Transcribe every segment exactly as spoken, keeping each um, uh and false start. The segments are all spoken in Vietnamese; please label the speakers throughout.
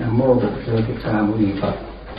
Speaker 1: Nam mô Bổn Sư Thích Ca Mâu Ni Phật.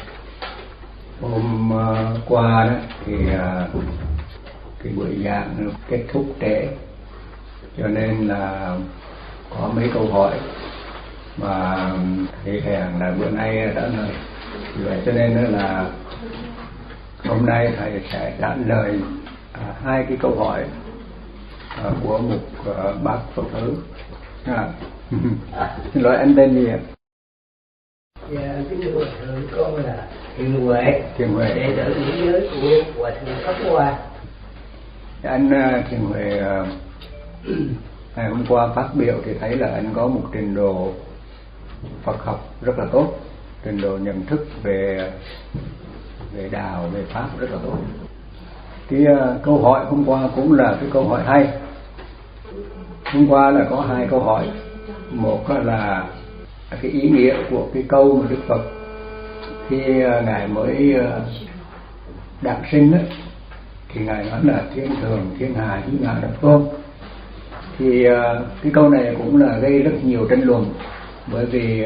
Speaker 1: Hôm uh, qua đó thì uh, cái buổi giảng nó kết thúc trễ, cho nên là có mấy câu hỏi mà thầy hẹn là bữa nay đã lời. Vì vậy cho nên là hôm nay thầy sẽ trả lời uh, hai cái câu hỏi uh, của một uh, bác Phật tử. À. Xin lỗi, anh tên gì ạ?
Speaker 2: Dạ, kính thưa Hòa Thượng, con là Thiện Huệ,
Speaker 1: Thiện Huệ,
Speaker 2: đệ tử nữ giới của Hòa Thượng Pháp Hoa.
Speaker 1: Anh Thiện Huệ, ngày hôm qua phát biểu thì thấy là anh có một trình độ Phật học rất là tốt, trình độ nhận thức về về đạo, về pháp rất là tốt. Cái uh, câu hỏi hôm qua cũng là cái câu hỏi hay. Hôm qua là có hai câu hỏi. Một là cái ý nghĩa của cái câu mà Đức Phật khi ngài mới đản sinh ấy, thì ngài nói là thiên thường thiên hà như ngài độc tôn. Thì cái câu này cũng là gây rất nhiều tranh luận, bởi vì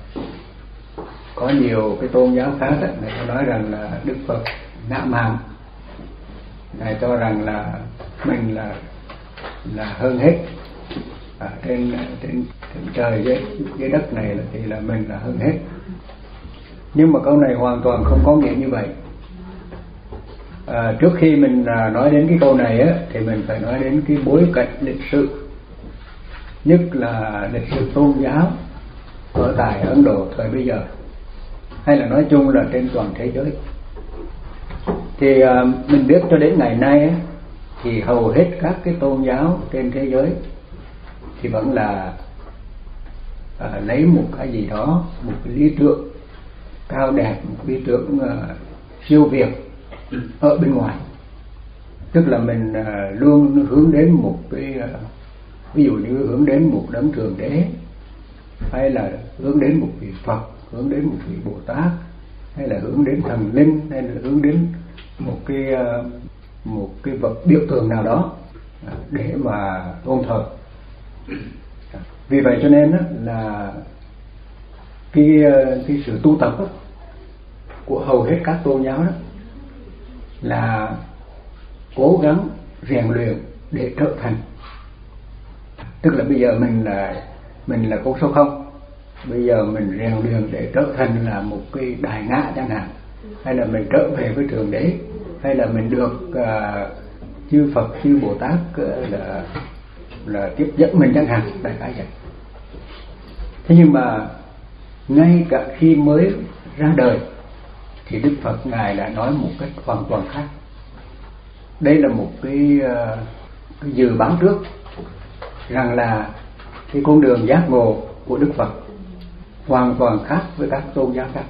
Speaker 1: có nhiều cái tôn giáo khác ấy, người ta nói rằng là Đức Phật ngã mạn, ngài cho rằng là mình là là hơn hết. À, trên, trên, trên trời dưới, dưới đất này là, thì là mình là hơn hết. Nhưng mà câu này hoàn toàn không có nghĩa như vậy. À, trước khi mình à, nói đến cái câu này á, thì mình phải nói đến cái bối cảnh lịch sử, nhất là lịch sử tôn giáo ở tại Ấn Độ thời bây giờ, hay là nói chung là trên toàn thế giới. Thì à, mình biết cho đến ngày nay á, thì hầu hết các cái tôn giáo trên thế giới thì vẫn là à, lấy một cái gì đó, một cái lý tưởng cao đẹp, một lý tưởng uh, siêu việt ở bên ngoài. Tức là mình uh, luôn hướng đến một cái uh, ví dụ như hướng đến một đấng thượng đế, hay là hướng đến một vị Phật, hướng đến một vị Bồ Tát, hay là hướng đến thần linh, hay là hướng đến một cái uh, một cái vật biểu tượng nào đó uh, để mà tôn thờ. Vì vậy cho nên là cái, cái sự tu tập của hầu hết các tôn giáo đó là cố gắng rèn luyện để trở thành. Tức là bây giờ mình là mình là con số không, bây giờ mình rèn luyện để trở thành là một cái đại ngã chẳng hạn, hay là mình trở về với Thượng Đế, hay là mình được uh, chư Phật chư Bồ Tát uh, là là tiếp dẫn mình chẳng hạn, đại khái vậy. Thế nhưng mà ngay cả khi mới ra đời thì Đức Phật ngài đã nói một cách hoàn toàn khác. Đây là một cái, uh, cái dự báo trước rằng là cái con đường giác ngộ của Đức Phật hoàn toàn khác với các tôn giáo khác.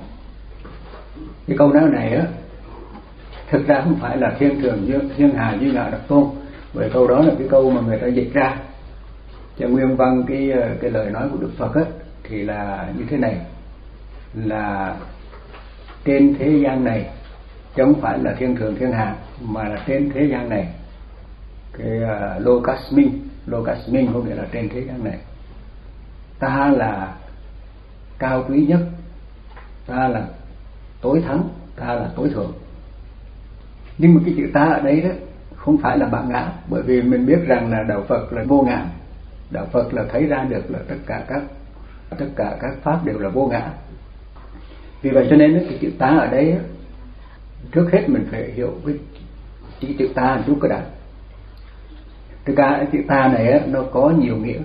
Speaker 1: Cái câu nói này á, thực ra không phải là thiên thường thiên hà như ngài độc tôn, bởi câu đó là cái câu mà người ta dịch ra. Cho nguyên văn cái cái lời nói của Đức Phật á, thì là như thế này, là trên thế gian này, chứ không phải là thiên thường thiên hạ, mà là trên thế gian này, cái uh, Lokasmin, Lokasmin có nghĩa là trên thế gian này, ta là cao quý nhất, ta là tối thắng, ta là tối thượng. Nhưng mà cái chữ ta ở đây đó không phải là bản ngã, bởi vì mình biết rằng là đạo Phật là vô ngã. Đạo Phật là thấy ra được là tất cả các tất cả các pháp đều là vô ngã. Vì vậy cho nên cái chữ ta ở đây, trước hết mình phải hiểu cái chữ, chữ ta một chút cái đã. Thực ra cái chữ ta này nó có nhiều nghĩa.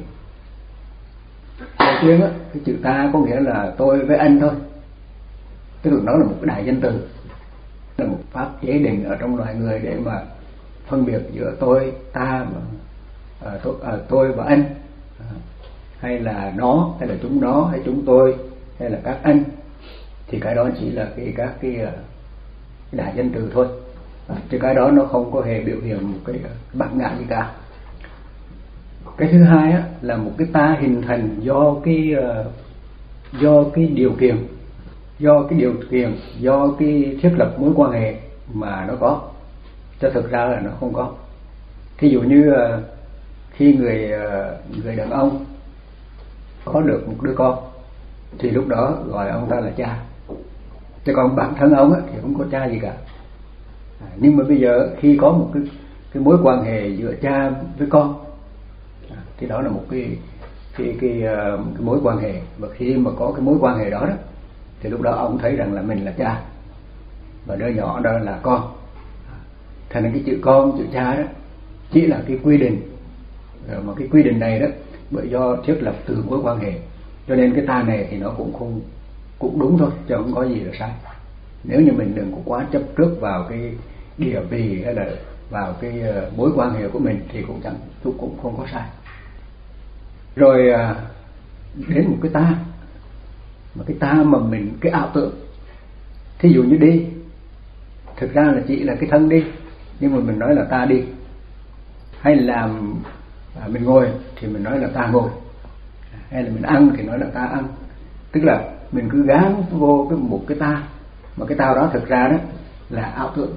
Speaker 1: Đầu tiên cái chữ ta có nghĩa là tôi với anh thôi, tức là nó là một cái đại danh từ, là một pháp chế định ở trong loài người để mà phân biệt giữa tôi, ta và À, tôi, à, tôi và anh, à, hay là nó, hay là chúng nó, hay chúng tôi, hay là các anh, thì cái đó chỉ là cái các cái, cái đại danh từ thôi, à, chứ cái đó nó không có hề biểu hiện một cái bản ngã gì cả. Cái thứ hai á, là một cái ta hình thành do cái uh, do cái điều kiện, do cái điều kiện, do cái thiết lập mối quan hệ mà nó có, chứ thực ra là nó không có. Thí dụ như uh, khi người người đàn ông có được một đứa con, thì lúc đó gọi ông ta là cha. Chứ còn bản thân ông á, thì không có cha gì cả. À, nhưng mà bây giờ khi có một cái, cái mối quan hệ giữa cha với con, à, thì đó là một cái cái, cái, uh, cái mối quan hệ. Và khi mà có cái mối quan hệ đó, đó thì lúc đó ông thấy rằng là mình là cha và đứa nhỏ đó là con. Thành ra cái chữ con, chữ cha đó chỉ là cái quy định, mà cái quy định này đó bởi do thiết lập từ mối quan hệ, cho nên cái ta này thì nó cũng không cũng đúng thôi, chứ không có gì là sai. Nếu như mình đừng có quá chấp trước vào cái địa vị hay là vào cái mối quan hệ của mình thì cũng chẳng cũng cũng không có sai. Rồi đến một cái ta, mà cái ta mà mình cái ảo tưởng, thí dụ như đi, thực ra là chỉ là cái thân đi, nhưng mà mình nói là ta đi. Hay là à, mình ngồi thì mình nói là ta ngồi, hay là mình ăn thì nói là ta ăn. Tức là mình cứ gán vô cái một cái ta, mà cái ta đó thực ra đó là ảo tưởng.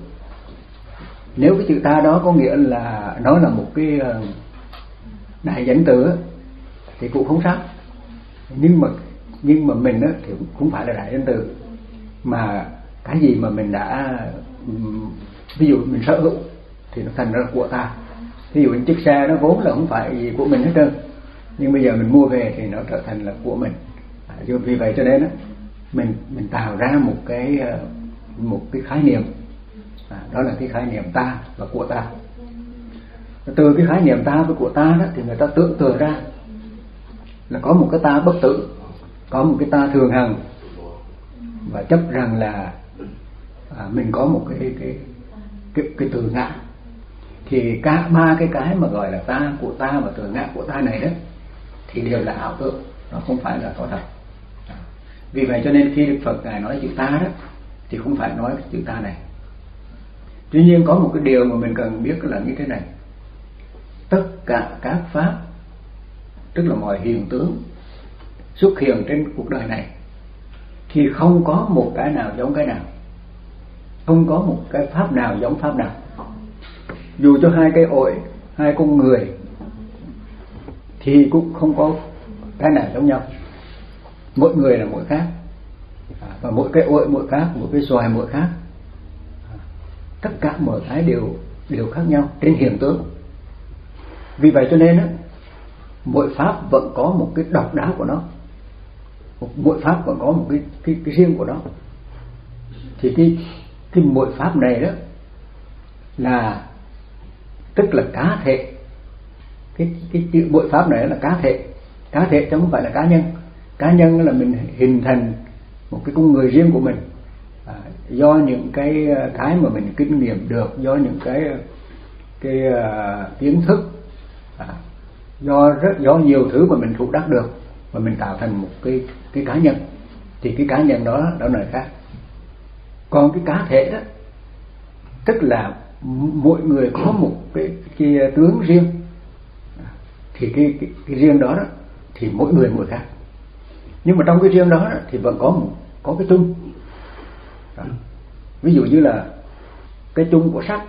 Speaker 1: Nếu cái chữ ta đó có nghĩa là nó là một cái đại danh từ thì cũng không sao. Nhưng mà nhưng mà mình đó thì cũng phải là đại danh từ, mà cái gì mà mình đã, ví dụ mình sở hữu thì nó thành ra là của ta. Ví dụ chiếc xe nó vốn là không phải gì của mình hết trơn, nhưng bây giờ mình mua về thì nó trở thành là của mình. À, vì vậy cho nên đó, mình mình tạo ra một cái một cái khái niệm, à, đó là cái khái niệm ta và của ta. Từ cái khái niệm ta và của ta đó thì người ta tưởng tượng ra là có một cái ta bất tử, có một cái ta thường hằng, và chấp rằng là à, mình có một cái cái cái, cái từ ngã. Thì cả ba cái cái mà gọi là ta, của ta và từ ngã của ta này đó thì đều là ảo tưởng, nó không phải là có thật. Vì vậy cho nên khi Đức Phật Ngài nói chữ ta đó thì không phải nói chữ ta này. Tuy nhiên có một cái điều mà mình cần biết là như thế này: tất cả các pháp, tức là mọi hiện tướng xuất hiện trên cuộc đời này thì không có một cái nào giống cái nào, không có một cái pháp nào giống pháp nào. Dù cho hai cây ổi, hai con người thì cũng không có cái nào giống nhau. Mỗi người là mỗi khác, và mỗi cây ổi mỗi khác, mỗi cái xoài mỗi khác. Tất cả mọi cái đều đều khác nhau trên hiện tướng. Vì vậy cho nên á, mỗi pháp vẫn có một cái độc đáo của nó, mỗi pháp vẫn có một cái cái, cái riêng của nó. Thì cái cái mỗi pháp này đó là tức là cá thể. Cái cái chữ mỗi pháp này là cá thể, cá thể chứ không phải là cá nhân. Cá nhân là mình hình thành một cái con người riêng của mình, à, do những cái cái mà mình kinh nghiệm được, do những cái cái uh, kiến thức, à, do rất do nhiều thứ mà mình thụ đắc được, và mình tạo thành một cái cái cá nhân. Thì cái cá nhân đó đó là khác. Còn cái cá thể đó tức là mỗi người có một cái, cái tướng riêng, thì cái, cái, cái riêng đó, đó thì mỗi người mỗi khác. Nhưng mà trong cái riêng đó, đó thì vẫn có một có cái chung. Đó. Ví dụ như là cái chung của sắc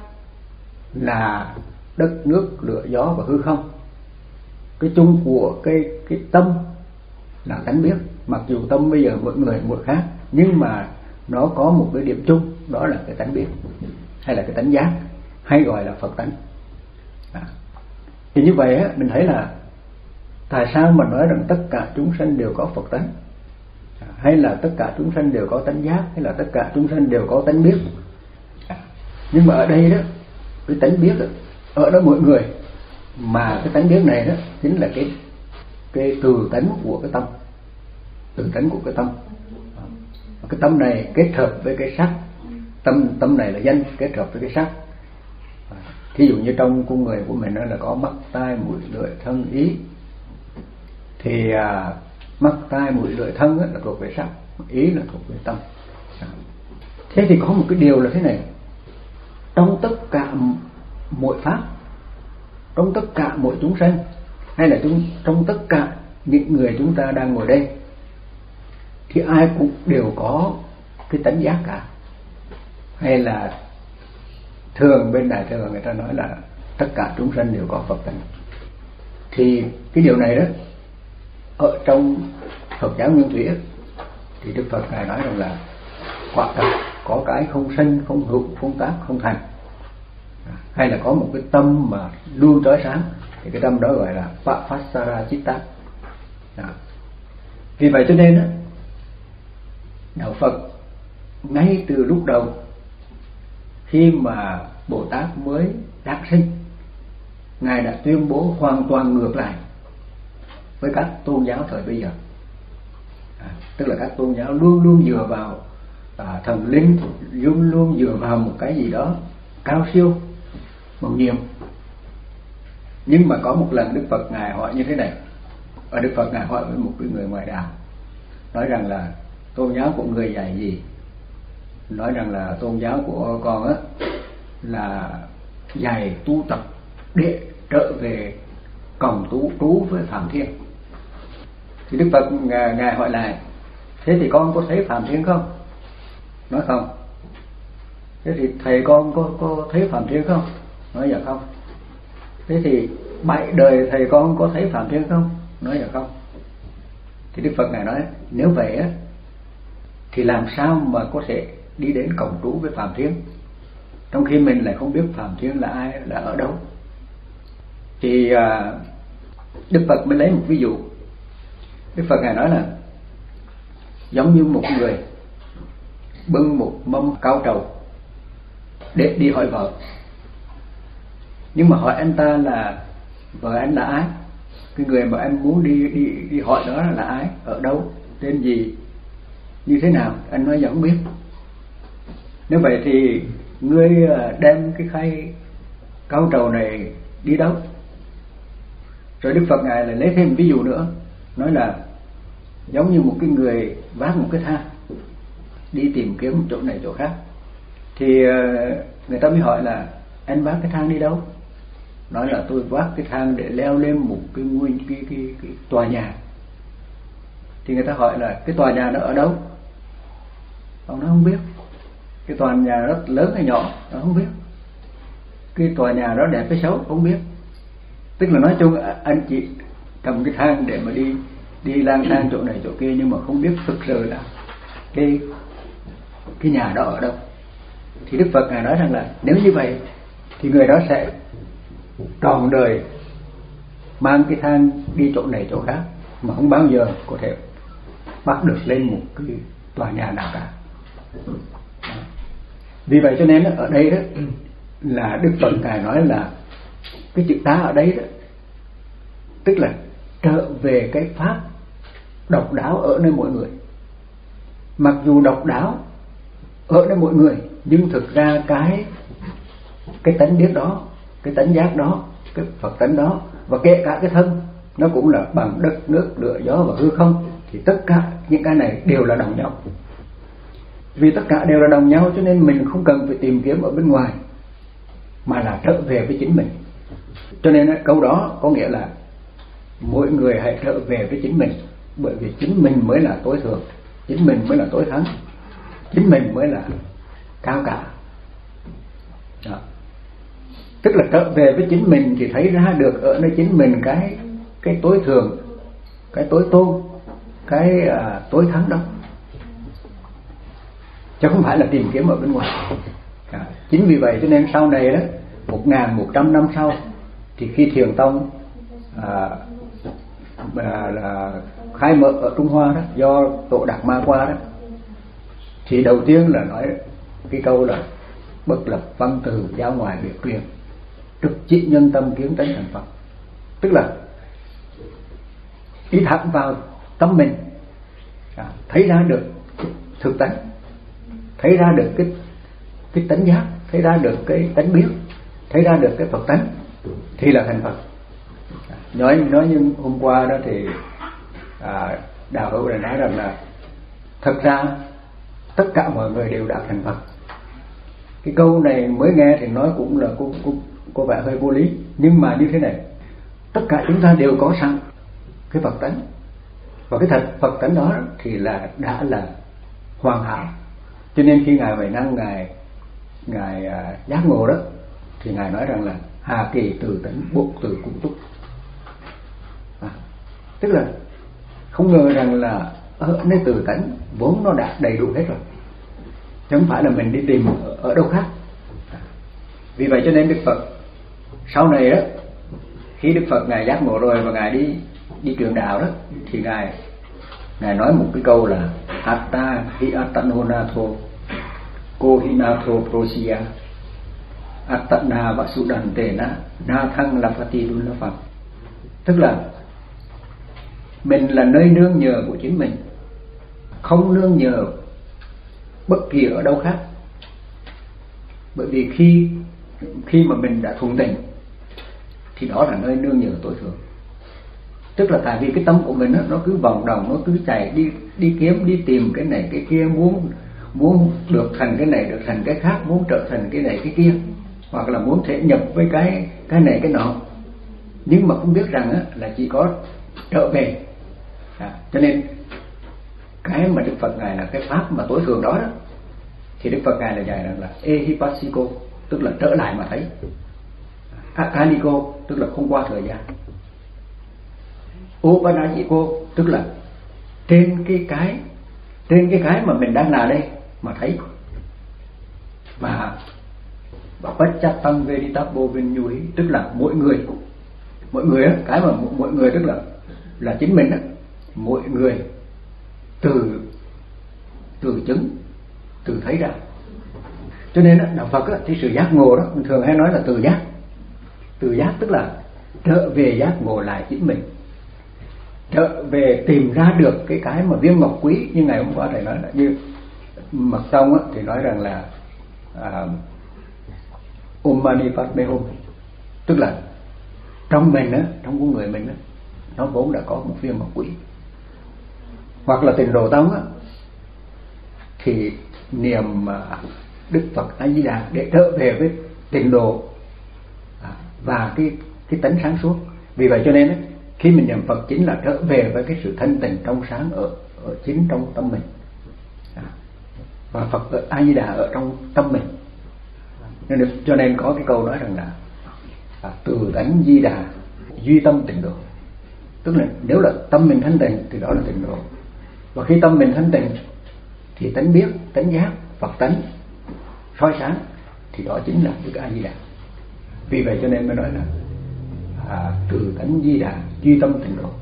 Speaker 1: là đất, nước, lửa, gió và hư không. Cái chung của cái cái tâm là tánh biết. Mặc dù tâm bây giờ mỗi người mỗi khác, nhưng mà nó có một cái điểm chung, đó là cái tánh biết, hay là cái tánh giác, hay gọi là Phật tánh. À. Thì như vậy á, mình thấy là tại sao mà nói rằng tất cả chúng sanh đều có Phật tánh, à, hay là tất cả chúng sanh đều có tánh giác, hay là tất cả chúng sanh đều có tánh biết. À. Nhưng mà ở đây đó, cái tánh biết đó, ở đó mỗi người, mà cái tánh biết này đó chính là cái cái từ tánh của cái tâm, từ tánh của cái tâm. À. Cái tâm này kết hợp với cái sắc, tâm tâm này là danh kết hợp với cái sắc. À. Thí dụ như trong con người của mình đó là có mắt, tai, mũi, lưỡi, thân, ý. Thì à, mắt, tai, mũi, lưỡi, thân là thuộc về sắc, ý là thuộc về tâm. À. Thế thì có một cái điều là thế này: trong tất cả mỗi pháp, trong tất cả mỗi chúng sanh, hay là chúng, trong tất cả những người chúng ta đang ngồi đây, thì ai cũng đều có cái tánh giác cả. Hay là thường bên Đại Thừa người ta nói là tất cả chúng sanh đều có Phật tánh. Thì cái điều này đó ở trong Phật giáo Nguyên Thủy thì Đức Phật ngài nói rằng là quả thật có cái không sinh, không hữu, không tác, không thành, hay là có một cái tâm mà luôn trói sáng, thì cái tâm đó gọi là Papassara Chitta. Vì vậy cho nên á, đạo Phật ngay từ lúc đầu khi mà Bồ Tát mới đản sinh, ngài đã tuyên bố hoàn toàn ngược lại với các tôn giáo thời bây giờ. À, tức là các tôn giáo luôn luôn dựa vào à, thần linh, luôn luôn dựa vào một cái gì đó cao siêu, màu nhiệm. Nhưng mà có một lần Đức Phật ngài hỏi như thế này, ở Đức Phật ngài hỏi với một cái người ngoại đạo, nói rằng là tôn giáo của người dạy gì? Nói rằng là tôn giáo của con á là dạy tu tập để trở về cộng tú trú với Phạm Thiên. Thì Đức Phật ngài, ngài hỏi lại, thế thì con có thấy Phạm Thiên không? Nói không. Thế thì thầy con có, có thấy Phạm Thiên không? Nói dạ không. Thế thì bảy đời thầy con có thấy Phạm Thiên không? Nói dạ không. Thì Đức Phật ngài nói, nếu vậy á thì làm sao mà có thể đi đến cộng trú với Phạm Thiên, trong khi mình lại không biết Phạm Thiên là ai, là ở đâu? Thì à, Đức Phật mới lấy một ví dụ. Đức Phật ngài nói là giống như một người bưng một mâm cao trầu để đi hỏi vợ, nhưng mà hỏi anh ta là vợ anh là ai, cái người mà anh muốn đi đi đi hỏi đó là ai, ở đâu, tên gì, như thế nào, anh nói vẫn biết. Nếu vậy thì ngươi đem cái khay cao trầu này đi đâu? Rồi Đức Phật ngài lại lấy thêm ví dụ nữa, nói là giống như một cái người vác một cái thang đi tìm kiếm một chỗ này chỗ khác. Thì người ta mới hỏi là anh vác cái thang đi đâu? Nói là tôi vác cái thang để leo lên một cái nguyên cái, cái, cái tòa nhà. Thì người ta hỏi là cái tòa nhà nó ở đâu? Ông nói không biết. Cái tòa nhà rất lớn hay nhỏ? Ông không biết. Cái tòa nhà đó đẹp hay xấu? Không biết. Tức là nói chung anh chị cầm cái thang để mà đi đi lang thang chỗ này chỗ kia, nhưng mà không biết thực sự là cái cái nhà đó ở đâu. Thì Đức Phật ngài nói rằng là nếu như vậy thì người đó sẽ trọn đời mang cái thang đi chỗ này chỗ khác mà không bao giờ có thể bắt được lên một cái tòa nhà nào cả. Vì vậy cho nên ở đây đó là Đức Phật ngài nói là cái chữ tá ở đây đó, tức là trở về cái pháp độc đáo ở nơi mỗi người. Mặc dù độc đáo ở nơi mỗi người, nhưng thực ra cái cái tánh biết đó, cái tánh giác đó, cái Phật tánh đó, và kể cả cái thân nó cũng là bằng đất, nước, lửa, gió và hư không, thì tất cả những cái này đều là đồng nhau. Vì tất cả đều là đồng nhau cho nên mình không cần phải tìm kiếm ở bên ngoài, mà là trở về với chính mình. Cho nên câu đó có nghĩa là mỗi người hãy trở về với chính mình, bởi vì chính mình mới là tối thượng, chính mình mới là tối thắng, chính mình mới là cao cả. Đó. Tức là trở về với chính mình thì thấy ra được ở nơi chính mình cái cái tối thượng, cái tối tôn, cái à, tối thắng đó, chứ không phải là tìm kiếm ở bên ngoài. À, chính vì vậy cho nên sau này đó, một ngàn một trăm năm sau, thì khi Thiền Tông à, là, là khai mở ở Trung Hoa đó, do Tổ Đạt Ma qua đó, thì đầu tiên là nói cái câu là bất lập văn từ giáo ngoài biệt truyền, trực chỉ nhân tâm kiến tánh thành Phật. Tức là đi thẳng vào tâm mình, à, thấy ra được thực tánh, thấy ra được cái cái tánh giác, thấy ra được cái tánh biết, thấy ra được cái Phật tánh, thì là thành Phật. Nói nói như hôm qua đó thì à, Đạo Hữu đã nói rằng là thật ra tất cả mọi người đều đã thành Phật. Cái câu này mới nghe thì nói cũng là có, có, có vẻ hơi vô lý, nhưng mà như thế này, tất cả chúng ta đều có sẵn cái Phật tánh, và cái thật Phật tánh đó thì là đã là hoàn hảo. Cho nên khi ngài Huệ Năng ngài ngài à, giác ngộ đó, thì ngài nói rằng là hà kỳ từ tánh bộ từ cung túc. À, tức là không ngờ rằng là ở nơi tự tánh vốn nó đã đầy đủ hết rồi, chứ không phải là mình đi tìm ở, ở đâu khác. Vì vậy cho nên Đức Phật sau này đó, khi Đức Phật ngài giác ngộ rồi và ngài đi đi truyền đạo đó, thì ngài ngài nói một cái câu là Atta hi attanonatho kohinatho prosya attana vasudantena na thăng lapati dunlapam, tức là mình là nơi nương nhờ của chính mình, không nương nhờ bất kỳ ở đâu khác. Bởi vì khi khi mà mình đã thuận tình thì đó là nơi nương nhờ tối thượng. Tức là tại vì cái tâm của mình đó, nó cứ vòng đồng, nó cứ chạy đi đi kiếm, đi tìm cái này cái kia, muốn muốn được thành cái này, được thành cái khác, muốn trở thành cái này cái kia, hoặc là muốn thể nhập với cái cái này cái nọ, nhưng mà không biết rằng á, là chỉ có trở về. À, cho nên cái mà Đức Phật ngài là cái pháp mà tối thượng đó, đó thì Đức Phật ngài là dạy rằng là ehipassiko, tức là trở lại mà thấy, akaniko tức là không qua thời gian, upanajiko tức là trên cái cái trên cái cái mà mình đang là đây mà thấy. Và và Pacchattam Vedittabbo Vinyuhi tức là mỗi người mỗi người á, cái mà mỗi người tức là là chính mình á, mỗi người từ từ chứng từ thấy ra. Cho nên á, đạo Phật á, thì sự giác ngộ đó mình thường hay nói là từ giác. Từ giác tức là trở về giác ngộ lại chính mình, trở về tìm ra được cái cái mà viên ngọc quý. Như ngày hôm qua thầy nói là như Mật Tông á, thì nói rằng là à, Om Mani Padme Hum, tức là trong mình á, trong con người mình á, nó vốn đã có một viên ngọc quý. Hoặc là Tịnh Độ Tông á, thì niệm Đức Phật A Di Đà để trở về với tịnh độ và cái cái tánh sáng suốt. Vì vậy cho nên á, khi mình niệm Phật chính là trở về với cái sự thanh tịnh trong sáng ở ở chính trong tâm mình, và Phật A Di Đà ở trong tâm mình. Nên được, cho nên có cái câu nói rằng là à, từ tánh Di Đà duy tâm tịnh độ, tức là nếu là tâm mình thanh tịnh thì đó là tịnh độ, và khi tâm mình thanh tịnh thì tánh biết, tánh giác, Phật tánh soi sáng thì đó chính là Đức A Di Đà. Vì vậy cho nên mới nói là à, từ tánh Di Đà duy tâm tịnh độ.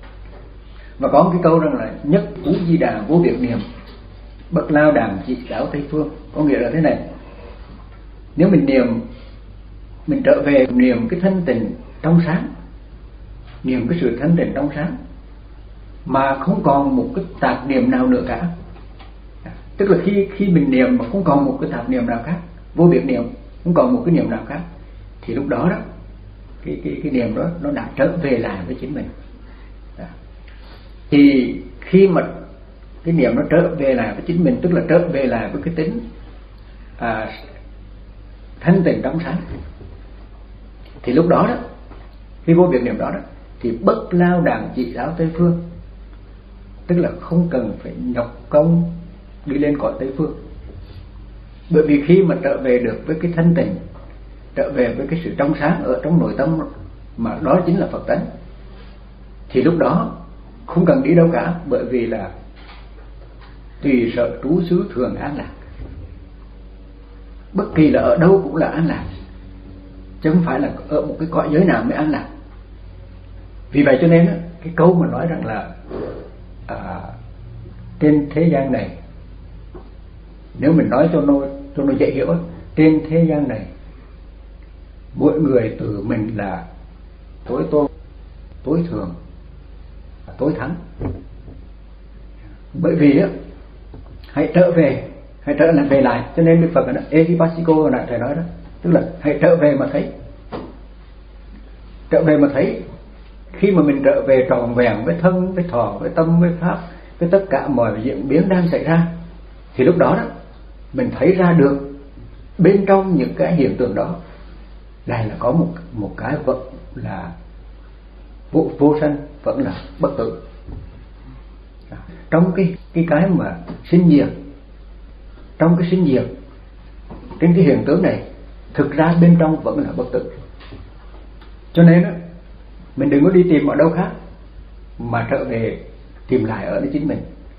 Speaker 1: Và có một cái câu rằng là nhất cú Di Đà vô biệt niệm, bậc lao đàm chỉ giáo Tây phương. Có nghĩa là thế này: nếu mình niệm, mình trở về niệm cái thanh tịnh trong sáng, niệm cái sự thanh tịnh trong sáng mà không còn một cái tạp niệm nào nữa cả, tức là khi khi mình niệm mà không còn một cái tạp niệm nào khác, vô biệt niệm, không còn một cái niệm nào khác, thì lúc đó đó cái cái cái niệm đó nó đã trở về lại với chính mình. Đó. Thì khi mà cái niệm nó trở về lại với chính mình, tức là trở về lại với cái tính à, thanh tịnh trong sáng, thì lúc đó đó, khi vô biệt niệm đó đó, thì bất lao đàm chỉ giáo Tây phương, tức là không cần phải nhọc công đi lên cõi Tây phương. Bởi vì khi mà trở về được với cái thanh tịnh, trở về với cái sự trong sáng ở trong nội tâm mà đó chính là Phật tánh, thì lúc đó không cần đi đâu cả, bởi vì là tùy sở trú xứ thường an lạc. Bất kỳ là ở đâu cũng là an lạc, chứ không phải là ở một cái cõi giới nào mới an lạc. Vì vậy cho nên cái câu mà nói rằng là à, trên thế gian này, nếu mình nói cho nó cho nó dễ hiểu, trên thế gian này mỗi người tự mình là tối tôn, tối thượng, tối thắng. Bởi vì á, hãy trở về, hãy trở lại về lại. Cho nên Đức Phật nói ehipassiko hồi nãy thầy nói đó, tức là hãy trở về mà thấy, trở về mà thấy. Khi mà mình trở về trọn vẹn với thân, với thọ, với tâm, với pháp, với tất cả mọi diễn biến đang xảy ra, thì lúc đó đó mình thấy ra được bên trong những cái hiện tượng đó lại là có một một cái vẫn là vô, vô sanh, vẫn là bất tử. Trong cái cái cái mà sinh diệt, trong cái sinh diệt trên cái hiện tượng này, thực ra bên trong vẫn là bất tử. Cho nên đó, mình đừng có đi tìm ở đâu khác, mà trở về tìm lại ở nơi chính mình.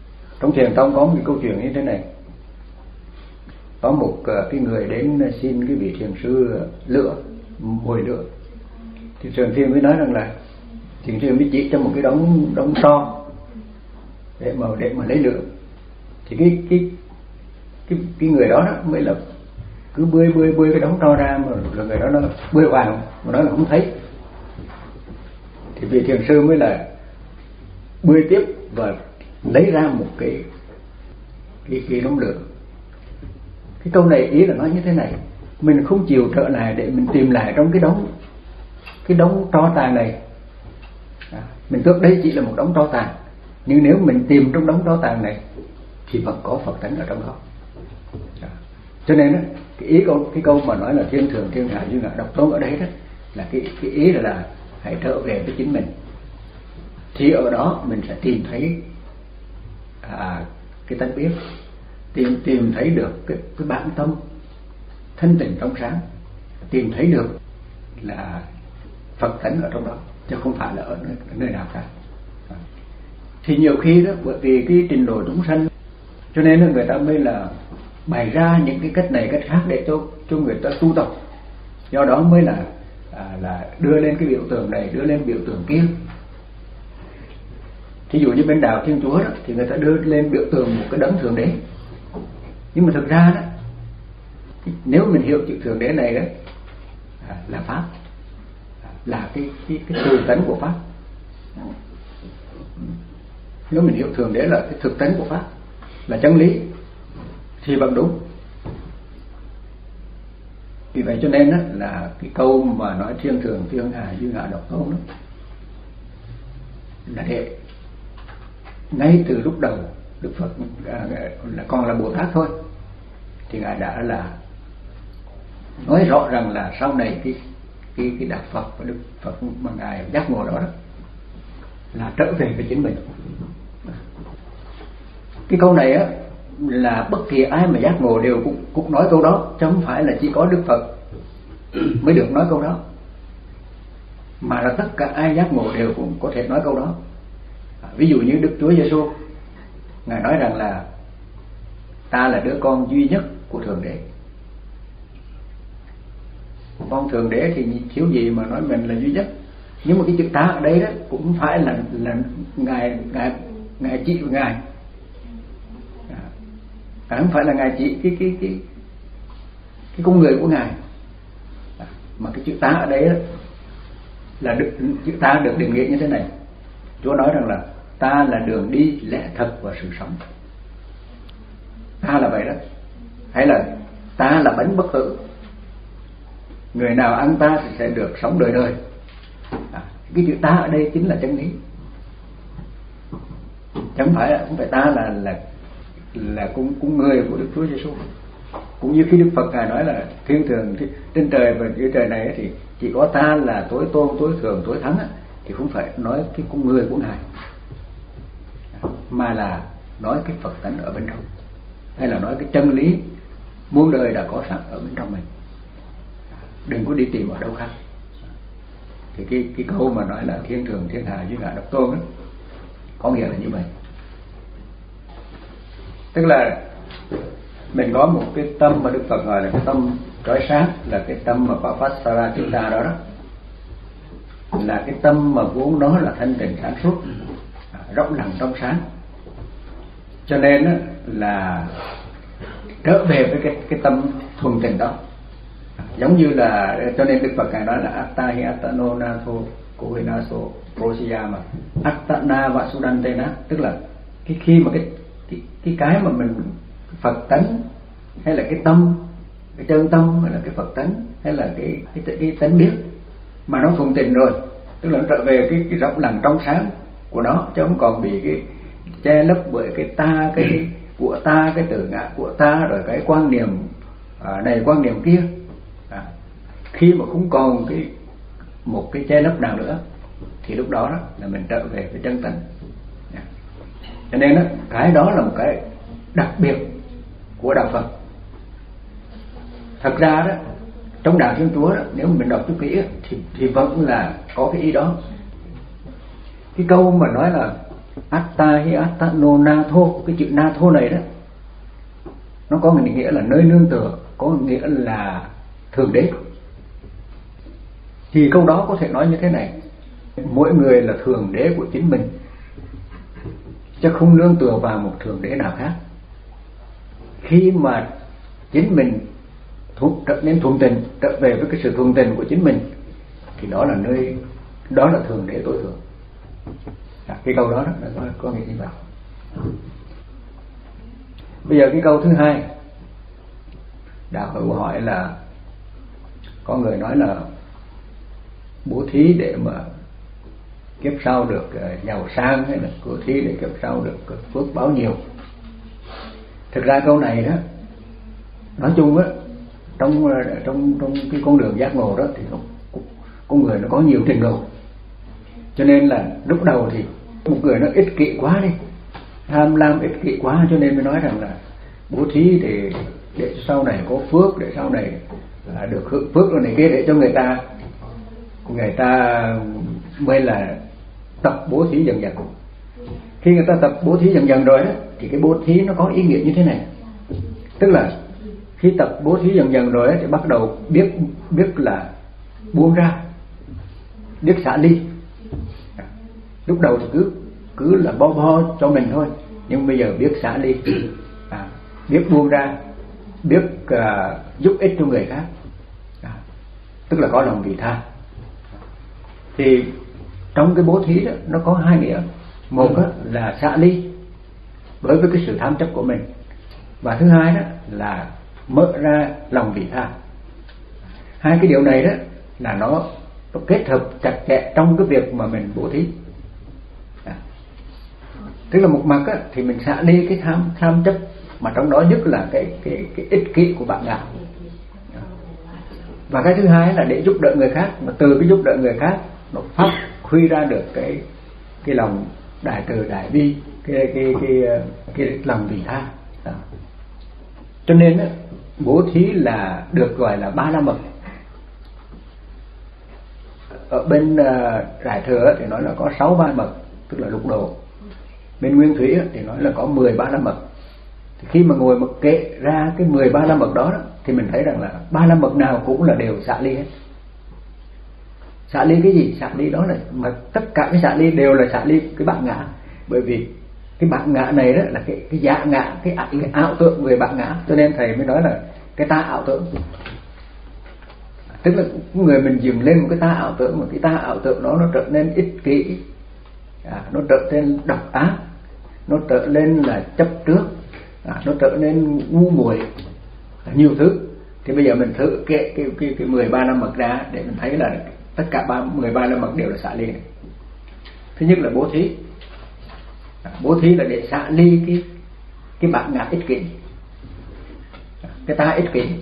Speaker 1: Trong Thiền Tông có một cái câu chuyện như thế này. Có một cái người đến xin cái vị thiền sư lựa, mồi lựa. Thì Thiền Sư mới nói rằng là Thiền Sư mới chỉ cho một cái đống đống tro để mà để mà lấy lựa. Thì cái cái cái cái người đó, đó mới là cứ bươi bươi bươi cái đống tro ra, mà là người đó nó bươi vào mà nói là không thấy. Thì vị thiền sư mới là bươi tiếp và lấy ra một cái cái cái đống lửa. Cái câu này ý là nói như thế này: mình không chịu trở lại để mình tìm lại trong cái đống cái đống tro tàn này. À, mình tưởng đây chỉ là một đống tro tàn, nhưng nếu mình tìm trong đống tro tàn này thì vẫn có Phật tánh ở trong đó. À, cho nên đó, cái ý câu cái câu mà nói là thiên thường thiên hạ như là độc tôn ở đấy đó là cái cái ý là, là hãy trở về với chính mình, thì ở đó mình sẽ tìm thấy à, cái tánh biết, tìm tìm thấy được cái, cái bản tâm thanh tịnh trong sáng, tìm thấy được là Phật tánh ở trong đó, chứ không phải là ở nơi, ở nơi nào khác. À, thì nhiều khi đó, bởi vì cái trình độ chúng sanh, cho nên là người ta mới là bày ra những cái cách này cách khác để cho cho người ta tu tập. Do đó mới là à, là đưa lên cái biểu tượng này, đưa lên biểu tượng kia. Thí dụ như bên đạo Thiên Chúa đó, thì người ta đưa lên biểu tượng một cái đấng thượng đế, nhưng mà thực ra đó, nếu mình hiểu chữ thượng đế này đó à, là pháp, là cái cái cái thực tánh của pháp. Nếu mình hiểu thượng đế là cái thực tánh của pháp, là chân lý, thì bằng đúng. Vì vậy cho nên đó, là cái câu mà nói thiên thường thiên hạ dư hạ độc tôn đó là để ngay từ lúc đầu Đức Phật à, là còn là Bồ Tát thôi, thì ngài đã là nói rõ rằng là sau này cái cái cái đạo Phật và Đức Phật mà ngài giác ngộ đó, đó là trở về với chính mình. Cái câu này á là bất kỳ ai mà giác ngộ đều cũng cũng nói câu đó, chứ không phải là chỉ có Đức Phật mới được nói câu đó, mà là tất cả ai giác ngộ đều cũng có thể nói câu đó. Ví dụ như Đức Chúa Giêsu, ngài nói rằng là ta là đứa con duy nhất của Thượng Đế. Con Thượng Đế thì thiếu gì mà nói mình là duy nhất. Nhưng mà cái chữ ta ở đây đó cũng phải là là ngài ngài ngài chỉ ngài, à, không phải là ngài chỉ cái cái cái cái con người của ngài, à, mà cái chữ ta ở đây đó là được, chữ ta được định nghĩa như thế này. Chúa nói rằng là ta là đường đi, lẽ thật và sự sống. Ta là vậy đó. Hay là ta là bánh bất tử, người nào ăn ta thì sẽ được sống đời đời. À, cái chữ ta ở đây chính là chân lý, chứ không phải không phải ta là là là cung cung người của Đức Chúa Giêsu. Cũng như khi Đức Phật ngài nói là thiên thường trên trời và dưới trời này thì chỉ có ta là tối tôn, tối thường, tối thắng, thì không phải nói cái cung người của ngài, mà là nói cái Phật tánh ở bên trong, hay là nói cái chân lý muôn đời đã có sẵn ở bên trong mình, đừng có đi tìm ở đâu khác. Thì cái cái câu mà nói là thiên thường thiên hạ duy ngã độc tôn đó có nghĩa là như vậy. Tức là mình có một cái tâm mà Đức Phật gọi là cái tâm trói sáng, là cái tâm mà có phát ra chúng ta đó, đó là cái tâm mà vốn đó là thanh tịnh sáng suốt, rộng lặng trong sáng. Cho nên đó, là trở về với cái cái tâm thuần tịnh đó, giống như là cho nên Đức Phật ngài nói là atta hi attano natho kohinaso prosiyama attana vasudantena, tức là cái khi mà cái cái cái cái mà mình Phật tánh, hay là cái tâm, cái chân tâm, hay là cái Phật tánh, hay là cái cái cái tánh biết mà nó thuần tịnh rồi, tức là nó trở về cái cái rộng lặng trong sáng của nó, chứ không còn bị cái che lấp bởi cái ta, cái của ta, cái tự ngã của ta, rồi cái quan niệm à, này quan niệm kia. À, khi mà không còn cái một cái che lấp nào nữa thì lúc đó, đó là mình trở về với chân tánh. À, cho nên đó, cái đó là một cái đặc biệt của đạo Phật. Thật ra đó, trong đạo Thiên Chúa đó, nếu mình đọc chút kỹ thì thì vẫn là có cái ý đó. Cái câu mà nói là Atta hi atta no na tho, cái chữ na tho này đó nó có nghĩa là nơi nương tựa, có nghĩa là thượng đế. Thì câu đó có thể nói như thế này: mỗi người là thượng đế của chính mình, chứ không nương tựa vào một thượng đế nào khác. Khi mà chính mình trở nên thuận tình, trở về với cái sự thuận tình của chính mình, thì đó là nơi, đó là thượng đế tối thượng. À, cái câu đó, đó có, có nghĩa như vậy. Bây giờ cái câu thứ hai, đạo hữu hỏi là có người nói là bố thí để mà kiếp sau được giàu sang, hay là bố thí để kiếp sau được phước báo nhiều. Thực ra câu này đó, nói chung á, trong trong trong cái con đường giác ngộ đó thì con người nó có nhiều trình độ, cho nên là lúc đầu thì một người nó ích kỷ quá đi, tham lam ích kỷ quá, cho nên mới nói rằng là bố thí để để sau này có phước, để sau này là được hưởng phước rồi này kia, để cho người ta người ta mới là tập bố thí dần dần. Khi người ta tập bố thí dần dần rồi đó, thì cái bố thí nó có ý nghĩa như thế này, tức là khi tập bố thí dần dần rồi đó, thì bắt đầu biết biết là buông ra, biết xả ly. Lúc đầu thì cứ cứ là bo bo cho mình thôi, nhưng bây giờ biết xả ly, à, biết buông ra, biết uh, giúp ích cho người khác, à, tức là có lòng vị tha. Thì trong cái bố thí đó nó có hai nghĩa: một đó là xả ly đối với cái sự tham chấp của mình, và thứ hai đó là mở ra lòng vị tha. Hai cái điều này đó là nó, nó kết hợp chặt chẽ trong cái việc mà mình bố thí. À, tức là một mặt á, thì mình xả đi cái tham tham chấp, mà trong đó nhất là cái cái cái ích kỷ của bạn ngã. Và cái thứ hai là để giúp đỡ người khác, mà từ cái giúp đỡ người khác nó phát huy ra được cái cái lòng đại từ đại bi, cái cái cái cái, cái lòng vị tha. Đó. Cho nên á, bố thí là được gọi là ba la mật. Ở bên uh, Đại Thừa thì nói là có sáu ba mật, tức là lục độ. Bên Nguyên Thủy thì nói là có mười ba la mật. Thì khi mà ngồi mà kệ ra cái mười ba la mật đó, đó thì mình thấy rằng là ba la mật nào cũng là đều xả ly hết. Xả ly cái gì? Xả ly đó là mà tất cả cái xả ly đều là xả ly cái bạn ngã. Bởi vì cái bạn ngã này đó là cái cái giả ngã, cái, cái ảo tưởng về bạn ngã, cho nên thầy mới nói là cái ta ảo tưởng. Tức là người mình dựng lên một cái ta ảo tưởng, mà cái ta ảo tưởng đó nó trở nên ích kỷ, à, nó trở nên độc ác, nó trở nên là chấp trước, à, nó trở nên ngu muội, nhiều thứ. Thì bây giờ mình thử kệ cái cái cái mười ba la mật ra để mình thấy là tất cả ba mười ba la mật đều là xả ly này. Thứ nhất là bố thí. À, bố thí là để xả ly cái cái bản ngã ích kỷ, cái ta ích kỷ.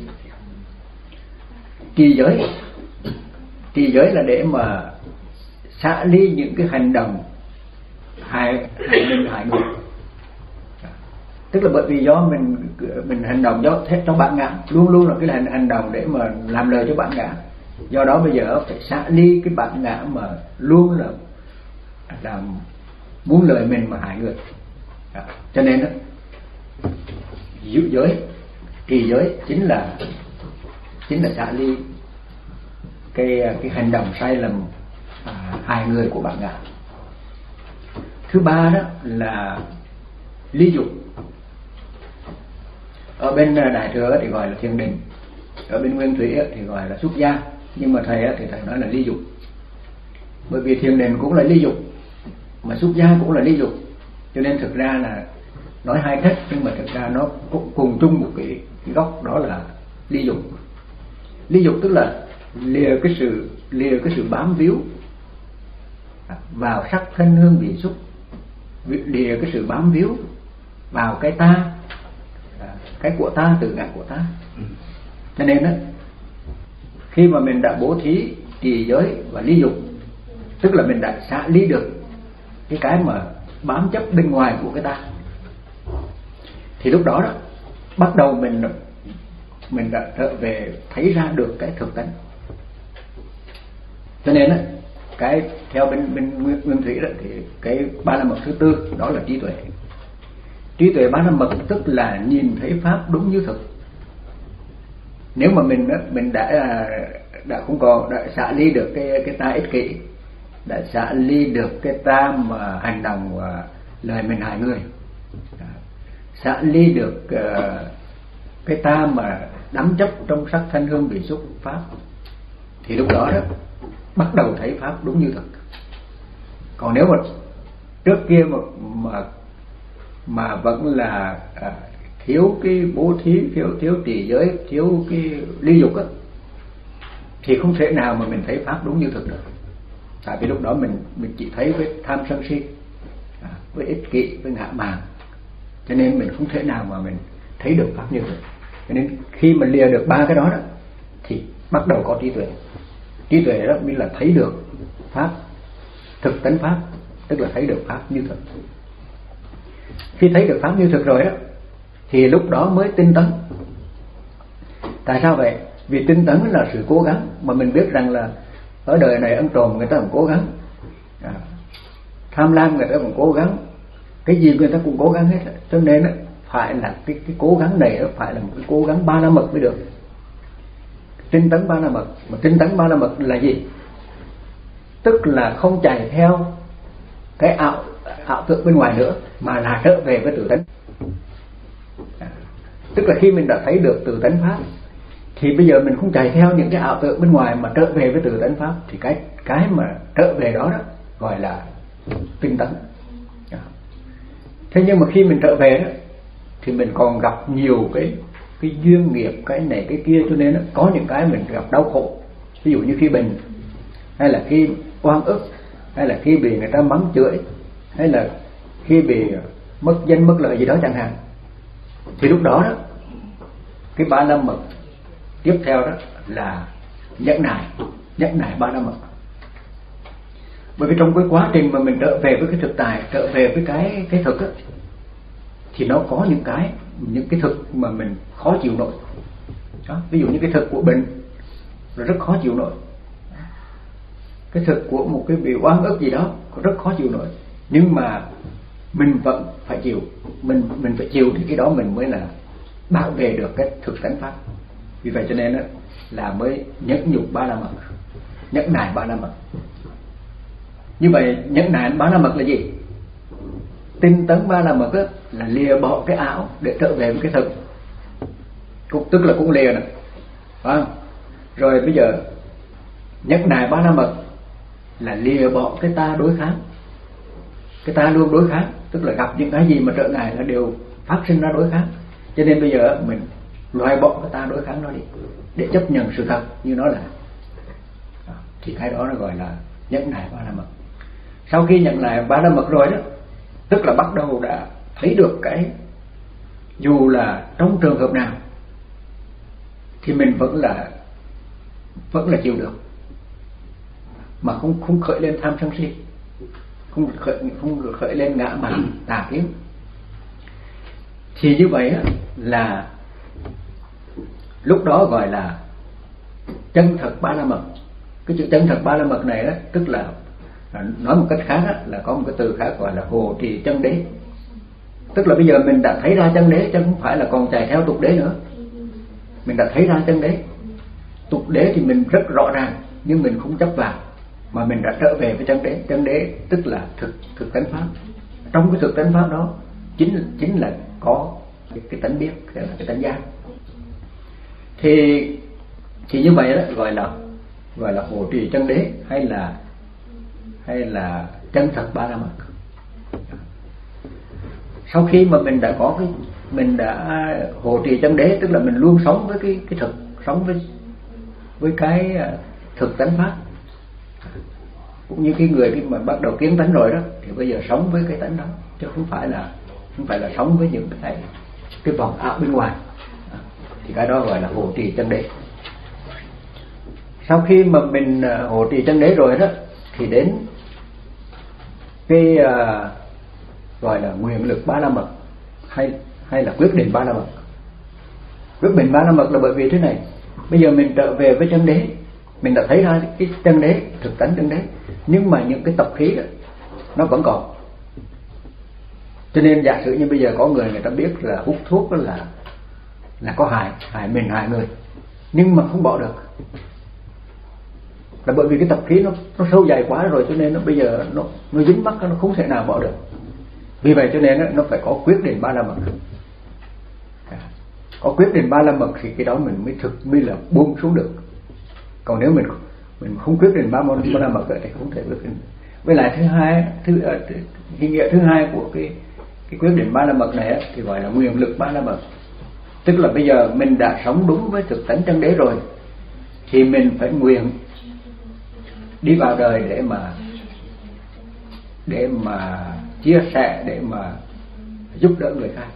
Speaker 1: Trì giới, trì giới là để mà xả ly những cái hành động hại hại mình hại người. Tức là bởi vì do mình mình hành động do thế trong bản ngã, luôn luôn là cái hành hành động để mà làm lời cho bản ngã. Do đó bây giờ phải xả ly cái bản ngã mà luôn là làm muốn lời mình mà hại người. Đó. Cho nên đó, giữ giới, trì giới chính là chính là xả ly cái cái hành động sai lầm à, hại người của bạn ngã. Thứ ba đó là ly dục. Ở bên Đại Thừa thì gọi là thiền định, ở bên Nguyên Thủy thì gọi là xuất gia, nhưng mà thầy thì thầy nói là ly dục. Bởi vì thiền định cũng là ly dục, mà xuất gia cũng là ly dục, cho nên thực ra là nói hai cách, nhưng mà thực ra nó cũng cùng chung một cái, cái gốc, đó là ly dục. Ly dục tức là lìa cái sự lìa cái sự bám víu vào sắc thân hương vị xúc, lìa cái sự bám víu vào cái ta, cái của ta, tự ngã của ta. Cho nên đó, khi mà mình đã bố thí, trì giới và ly dục, tức là mình đã xả ly được cái cái mà bám chấp bên ngoài của cái ta, thì lúc đó đó bắt đầu mình mình đã trở về thấy ra được cái thực tánh. Cho nên đó, cái theo bên bên nguyên, nguyên thủy đó thì cái ba la mật thứ tư đó là trí tuệ. Trí tuệ ba la mật tức là nhìn thấy pháp đúng như thực. Nếu mà mình mình đã đã không còn đã xả ly được cái cái ta ích kỷ, đã xả ly được cái ta mà hành động và lời mình hại người, xả ly được uh, cái ta mà đắm chấp trong sắc thanh hương vị xúc pháp, thì lúc đó đó bắt đầu thấy pháp đúng như thực. Còn nếu mà trước kia mà mà, mà vẫn là à, thiếu cái bố thí, thiếu thiếu trì giới, thiếu cái ly dục á, thì không thể nào mà mình thấy pháp đúng như thực được. Tại vì lúc đó mình mình chỉ thấy với tham sân si, à, với ích kỷ, với ngã mạn, cho nên mình không thể nào mà mình thấy được pháp như thực. Cho nên khi mà lìa được ba cái đó đó thì bắt đầu có trí tuệ. Trí tuệ đó mới là thấy được pháp, thực tánh pháp, tức là thấy được pháp như thực. Khi thấy được pháp như thực rồi đó thì lúc đó mới tinh tấn. Tại sao vậy? Vì tinh tấn là sự cố gắng, mà mình biết rằng là ở đời này ăn trộm người ta cũng cố gắng, à, tham lam người ta cũng cố gắng, cái gì người ta cũng cố gắng hết. Cho nên đó, phải là cái, cái cố gắng này đó, phải là một cái cố gắng ba la mật mới được. Tinh tấn ba la mật. Mà tinh tấn ba la mật là gì? Tức là không chạy theo cái ảo ảo tưởng bên ngoài nữa, mà là trở về với tự tánh. À, tức là khi mình đã thấy được tự tánh pháp thì bây giờ mình không chạy theo những cái ảo tưởng bên ngoài mà trở về với tự tánh pháp, thì cái cái mà trở về đó đó gọi là tinh tấn. À. Thế nhưng mà khi mình trở về đó thì mình còn gặp nhiều cái cái duyên nghiệp, cái này cái kia, cho nên đó, có những cái mình gặp đau khổ. Ví dụ như khi bệnh, hay là khi oan ức, hay là khi bị người ta mắng chửi, hay là khi bị mất danh mất lợi gì đó chẳng hạn, thì lúc đó đó cái ba la mật tiếp theo đó là nhẫn nại. Nhẫn nại ba la mật. Bởi vì trong cái quá trình mà mình trở về với cái thực tại, trở về với cái cái thực á, thì nó có những cái những cái thực mà mình khó chịu nổi đó. Ví dụ như cái thực của bệnh là rất khó chịu nổi, cái thực của một cái bị oan ức gì đó rất khó chịu nổi, nhưng mà mình vẫn phải chịu, mình mình phải chịu thì cái đó mình mới là bảo vệ được cái thực tánh pháp. Vì vậy cho nên đó, là mới nhẫn nhục ba la mật, nhẫn nại ba la mật. Như vậy nhẫn nại ba la mật là gì? Tinh tấn ba la mật là lìa bỏ cái ảo để trở về với cái thực, cũng tức là cũng lìa nè, phải không? Rồi bây giờ nhẫn nại ba la mật là lìa bỏ cái ta đối kháng. Cái ta luôn đối kháng, tức là gặp những cái gì mà trở ngại là đều phát sinh ra đối kháng. Cho nên bây giờ mình loại bỏ cái ta đối kháng nó đi, để chấp nhận sự thật như nó là. Thì cái đó nó gọi là nhẫn nại ba la mật. Sau khi nhận lại ba la mật rồi đó, tức là bắt đầu đã thấy được cái, dù là trong trường hợp nào thì mình vẫn là vẫn là chịu được, mà không không khởi lên tham sân si, không khởi không khởi lên ngã mạn tà kiến. Thì như vậy á, là lúc đó gọi là chân thật ba la mật. Cái chữ chân thật ba la mật này đó, tức là nói một cách khác đó, là có một cái từ khác gọi là hộ trì chân đế. Tức là bây giờ mình đã thấy ra chân đế, chứ không phải là còn chạy theo tục đế nữa. Mình đã thấy ra chân đế. Tục đế thì mình rất rõ ràng, nhưng mình không chấp vào, mà mình đã trở về với chân đế. Chân đế tức là thực thực tánh pháp. Trong cái thực tánh pháp đó chính chính là có cái, cái tánh biết, cái, cái tánh giác. Thì thì như vậy đó gọi là gọi là hộ trì chân đế, hay là hay là chân thật ba la mật. Sau khi mà mình đã có cái, mình đã hộ trì chân đế, tức là mình luôn sống với cái cái thực, sống với với cái thực tánh pháp. Cũng như cái người khi mà bắt đầu kiến tánh rồi đó, thì bây giờ sống với cái tánh đó, chứ không phải là không phải là sống với những cái cái vòng ảo bên ngoài. Thì cái đó gọi là hộ trì chân đế. Sau khi mà mình hộ trì chân đế rồi đó, thì đến cái uh, gọi là nguyện lực ba la mật, hay hay là quyết định ba la mật. Quyết định ba la mật là bởi vì thế này, bây giờ mình trở về với chân đế mình đã thấy ra cái chân đế, thực tánh chân đế, nhưng mà những cái tập khí đó nó vẫn còn. Cho nên giả sử như bây giờ có người người ta biết là hút thuốc là là có hại, hại mình, hại người, nhưng mà không bỏ được, là bởi vì cái tập khí nó nó sâu dày quá rồi, cho nên nó bây giờ nó nó dính mắc, nó không thể nào bỏ được. Vì vậy cho nên nó phải có quyết định ba la mật. Có quyết định ba la mật thì cái đó mình mới thực mới là buông xuống được. Còn nếu mình mình không quyết định ba môn ba la mật thì không thể quyết định. Với lại thứ hai, thứ ý nghĩa thứ hai của cái cái quyết định ba la mật này thì gọi là nguyện lực ba la mật. Tức là bây giờ mình đã sống đúng với thực tánh chân đế rồi, thì mình phải nguyện đi vào đời để mà để mà chia sẻ, để mà giúp đỡ người khác.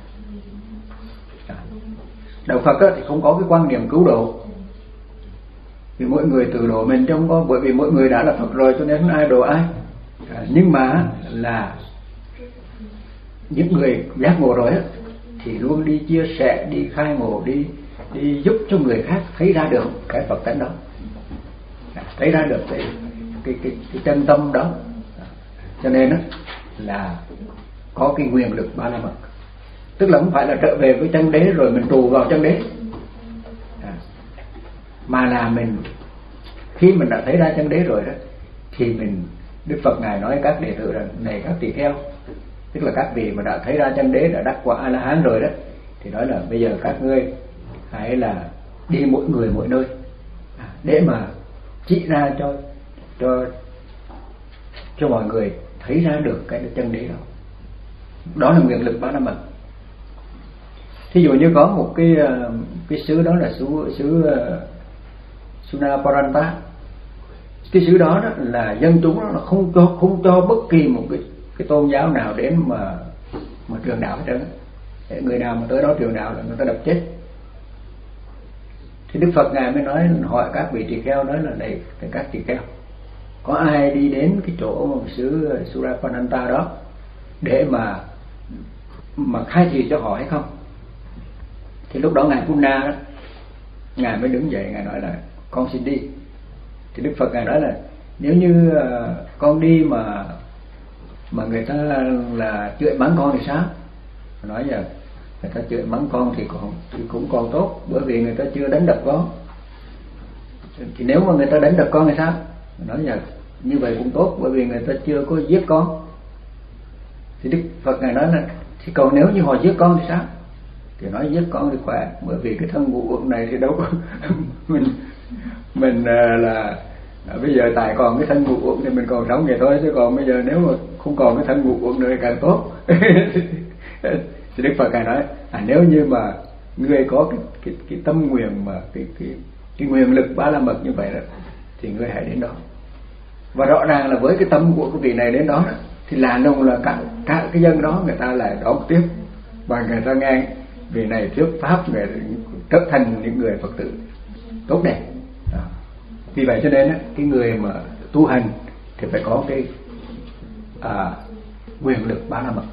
Speaker 1: Đạo Phật thì không có cái quan niệm cứu độ, vì mỗi người tự độ mình chứ không có, bởi vì mỗi người đã là Phật rồi cho nên không ai độ ai. À, nhưng mà là những người giác ngộ rồi á, thì luôn đi chia sẻ, đi khai ngộ, đi đi giúp cho người khác thấy ra được cái Phật tánh đó, à, thấy ra được cái cái cái, cái chân tâm đó. À, cho nên á là có cái nguyện lực ba la mật. Tức là không phải là trở về với chân đế rồi mình trụ vào chân đế, à, mà là mình khi mình đã thấy ra chân đế rồi đó, thì mình, Đức Phật ngài nói các đệ tử rằng này các tỳ kheo, tức là các vị mà đã thấy ra chân đế, đã đắc quả A La Hán rồi đó, thì nói là bây giờ các ngươi hãy là đi mỗi người mỗi nơi, à, để mà chỉ ra cho cho cho mọi người thấy ra được cái chân đế đó. Đó là nguyện lực ba la mật. Thí dụ như có một cái cái xứ đó là xứ xứ Sunaparanta. Cái xứ đó, đó là dân chúng nó không cho không cho bất kỳ một cái cái tôn giáo nào đến mà mà truyền đạo hết trơn. Người nào mà tới đó truyền đạo là người ta đập chết. Thì Đức Phật ngài mới nói, hỏi các vị tỳ kheo, nói là này các tỳ kheo, có ai đi đến cái chỗ một xứ Sunaparanta đó để mà mà khai thị cho họ hay không? Thì lúc đó ngài Punna đó, ngài mới đứng dậy, ngài nói là con xin đi. Thì Đức Phật ngài nói là nếu như uh, con đi mà mà người ta là chửi mắng con thì sao? Nói là người ta chửi mắng con thì còn thì cũng còn tốt, bởi vì người ta chưa đánh đập con. Thì nếu mà người ta đánh đập con thì sao? Nói là như vậy cũng tốt, bởi vì người ta chưa có giết con. Thì Đức Phật ngài nói là thì còn nếu như họ giết con thì sao? Thì nói giết con thì khỏe, bởi vì cái thân ngũ uẩn này thì đâu có mình mình là bây giờ tại còn cái thân ngũ uẩn thì mình còn sống vậy thôi, chứ còn bây giờ nếu mà không còn cái thân ngũ uẩn nữa thì càng tốt. Thì Đức Phật ngài nói à, nếu như mà người có cái cái, cái tâm nguyện mà cái cái cái nguyện lực ba la mật như vậy đó, thì người hãy đến đó. Và rõ ràng là với cái tâm của cái vị này đến đó, đó thì là nông là cả cả cái dân đó người ta lại đón tiếp và người ta nghe vị này thuyết pháp, người trở thành những người Phật tử tốt đẹp. Đó. Vì vậy cho nên á, cái người mà tu hành thì phải có cái à, nguyện lực ba la mật.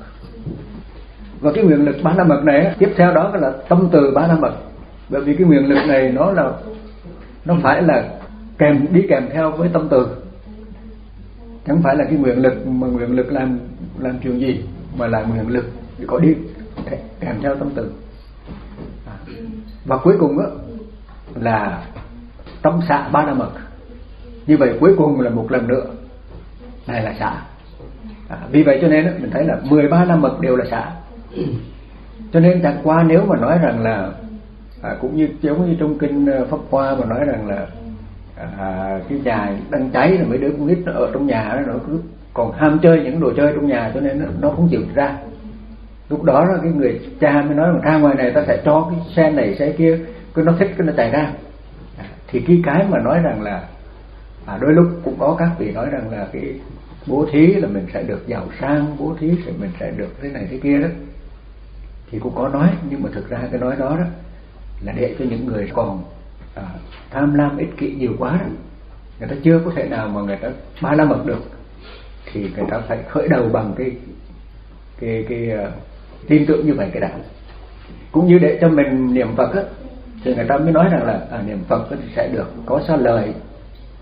Speaker 1: Và cái nguyện lực ba la mật này á, tiếp theo đó là tâm từ ba la mật. Bởi vì cái nguyện lực này nó là nó phải là kèm đi kèm theo với tâm từ, chẳng phải là cái nguyện lực mà nguyện lực làm làm chuyện gì, mà là nguyện lực thì có đi kèm theo tâm từ. À, và cuối cùng đó là tâm xạ ba la mật. Như vậy cuối cùng là một lần nữa này là xạ. À, vì vậy cho nên đó, mình thấy là mười ba la mật đều là xạ. Cho nên chẳng qua nếu mà nói rằng là à, cũng như giống như trong kinh Pháp Hoa mà nói rằng là à, cái nhà đang cháy là mấy đứa con nít nó ở trong nhà đó, nó cứ còn ham chơi những đồ chơi trong nhà, cho nên nó, nó không chịu ra. Lúc đó, đó cái người cha mới nói là ra ngoài này ta sẽ cho cái xe này xe kia, cứ nó thích cái nó chạy ra. À, thì cái cái mà nói rằng là à, đôi lúc cũng có các vị nói rằng là cái bố thí là mình sẽ được giàu sang, bố thí thì mình sẽ được thế này thế kia đó, thì cũng có nói, nhưng mà thực ra cái nói đó đó là để cho những người còn à, tham lam ích kỷ nhiều quá đó, người ta chưa có thể nào mà người ta ba la mật được, thì người ta phải khởi đầu bằng cái cái cái uh, tin tưởng như vậy cái đạo. Cũng như để cho mình niệm Phật á, thì người ta mới nói rằng là à, niệm Phật thì sẽ được có xá lời,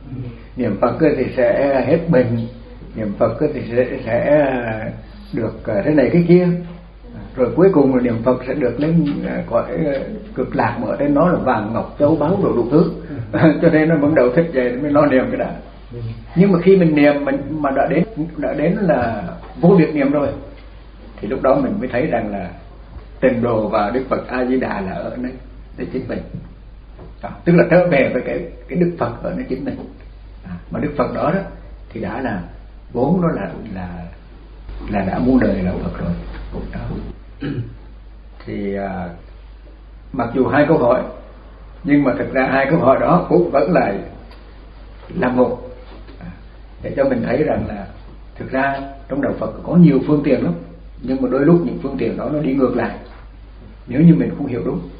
Speaker 1: Niệm Phật thì sẽ hết bệnh, niệm Phật thì sẽ, sẽ được thế này cái kia, rồi cuối cùng là niệm Phật sẽ được lên cõi cực lạc, mà ở trên đó là vàng ngọc châu báu đồ đủ thứ. Cho nên nó vẫn đầu thích vậy mới lo niệm cái đã. Nhưng mà khi mình niệm mình mà đã đến đã đến là vô biệt niệm rồi, thì lúc đó mình mới thấy rằng là Tịnh Độ và Đức Phật A Di Đà là ở nơi để chính mình. Đó, tức là trở về với cái cái Đức Phật ở nơi chính mình. À, mà Đức Phật đó đó thì đã là vốn đó là là là đã muôn đời là Phật rồi. Đó. Thì à, mặc dù hai câu hỏi, nhưng mà thực ra hai câu hỏi đó cũng vẫn là là một, à, để cho mình thấy rằng là thực ra trong đạo Phật có nhiều phương tiện lắm, nhưng mà đôi lúc những phương tiện đó nó đi ngược lại nếu như mình không hiểu đúng.